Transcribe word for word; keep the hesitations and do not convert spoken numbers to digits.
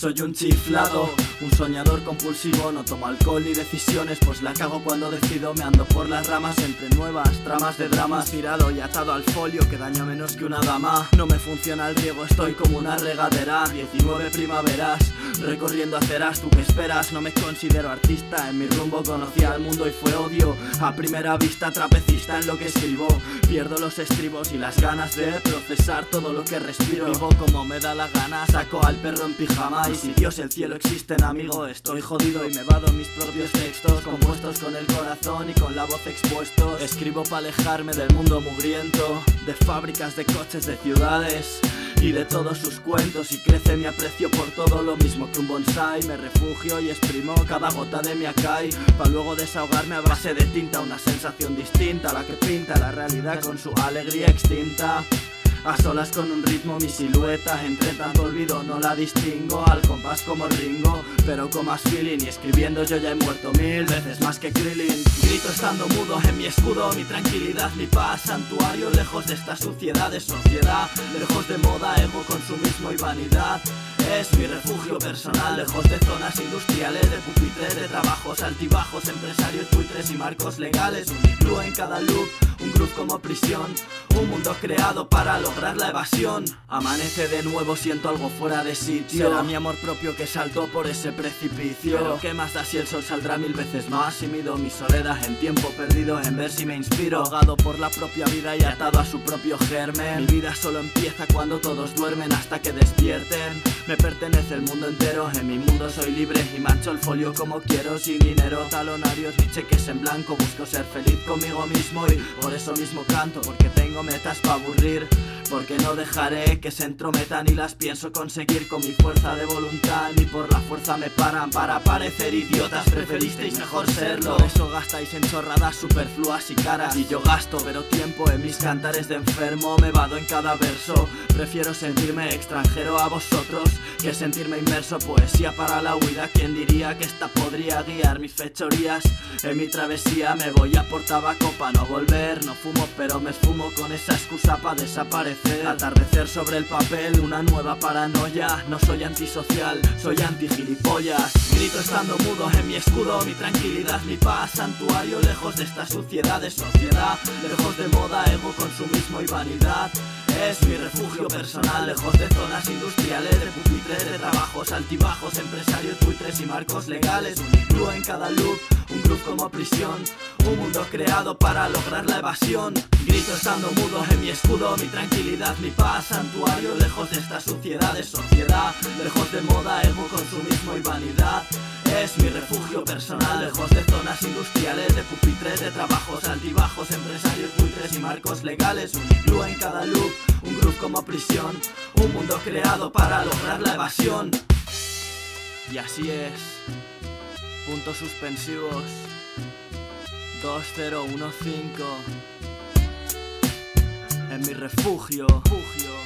Soy un chiflado, un soñador compulsivo. No tomo alcohol ni decisiones, pues la cago cuando decido. Me ando por las ramas entre nuevas tramas de drama, tirado y atado al folio que daña menos que una dama. No me funciona el riego, estoy como una regadera. Diecinueve primaveras, recorriendo aceras. ¿Tú qué esperas? No me considero artista. En mi rumbo conocí al mundo y fue odio a primera vista. Trapecista en lo que escribo, pierdo los estribos y las ganas de procesar todo lo que respiro. Vivo como me da la gana, saco al perro en pijama. Y si Dios y el cielo existen, amigo, estoy jodido y me vado mis propios textos, compuestos con el corazón y con la voz expuestos. Escribo para alejarme del mundo mugriento, de fábricas, de coches, de ciudades y de todos sus cuentos. Y crece mi aprecio por todo lo mismo que un bonsai. Me refugio y exprimo cada gota de mi acai, pa' luego desahogarme a base de tinta. Una sensación distinta a la que pinta la realidad con su alegría extinta. A solas con un ritmo, mi silueta entre tanto olvido no la distingo. Al compás como Ringo, pero con más feeling. Y escribiendo yo ya he muerto mil veces más que Krillin. Grito estando mudo en mi escudo, mi tranquilidad, mi paz, santuario. Lejos de esta suciedad de sociedad, lejos de moda, ego, consumismo y vanidad. Es mi refugio personal, lejos de zonas industriales, de pupitres, de trabajos altibajos, empresarios, buitres y marcos legales. Un iglú en cada loop, un groove como prisión, un mundo creado para lograr la evasión. Amanece de nuevo, siento algo fuera de sitio. Será mi amor propio que saltó por ese precipicio. Pero qué más da si el sol saldrá mil veces más. Y mido mi soledad en tiempo perdido en ver si me inspiro. Ahogado por la propia vida y atado a su propio germen. Mi vida solo empieza cuando todos duermen hasta que despierten. Me pertenece el mundo entero, en mi mundo soy libre y mancho el folio como quiero, sin dinero, talonarios ni cheques en blanco. Busco ser feliz conmigo mismo y por eso mismo canto, porque tengo metas pa' aburrir, porque no dejaré que se entrometan y las pienso conseguir con mi fuerza de voluntad. Ni por la fuerza me paran para parecer idiotas, preferisteis mejor serlo. Por eso gastáis en chorradas superfluas y caras, y yo gasto pero tiempo en mis cantares de enfermo. Me vado en cada verso, prefiero sentirme extranjero a vosotros que sentirme inmerso. Poesía para la huida, ¿quién diría que esta podría guiar mis fechorías? En mi travesía me voy a por tabaco pa' no volver. No fumo pero me esfumo con esa excusa pa' desaparecer. Atardecer sobre el papel, una nueva paranoia. No soy antisocial, soy anti-gilipollas. Grito estando mudo en mi escudo, mi tranquilidad, mi paz, santuario. Lejos de esta suciedad de sociedad, lejos de moda, ego, consumismo y vanidad. Es mi refugio personal, lejos de zonas industriales, de pupitres, de trabajos altibajos, empresarios, buitres y marcos legales. Un iglú en cada loop, un groove como prisión, un mundo creado para lograr la evasión. Grito estando mudo en mi escudo, mi tranquilidad, mi paz, santuario. Lejos de esta suciedad de sociedad, lejos de moda, ego, consumismo y vanidad. Es mi refugio personal, lejos de zonas industriales, de pupitres, de trabajos altibajos, empresarios, buitres y marcos legales. Un iglú en cada loop, un groove como prisión, un mundo creado para lograr la evasión. Y así es, puntos suspensivos, dos cero uno cinco, en mi refugio, refugio.